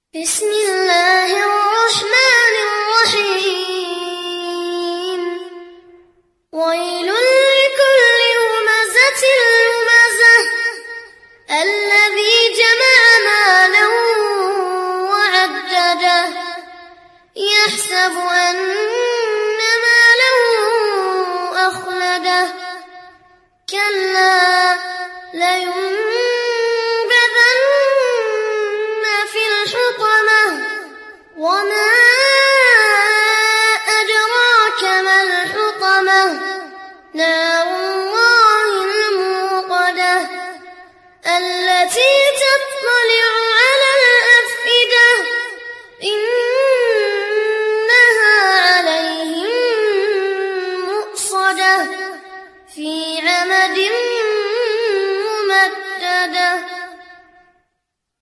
بسم الله الرحمن الرحيم ويل لكل همزة لمزة الذي جمع مالا وعدده يحسب أن ماله أخلده كلا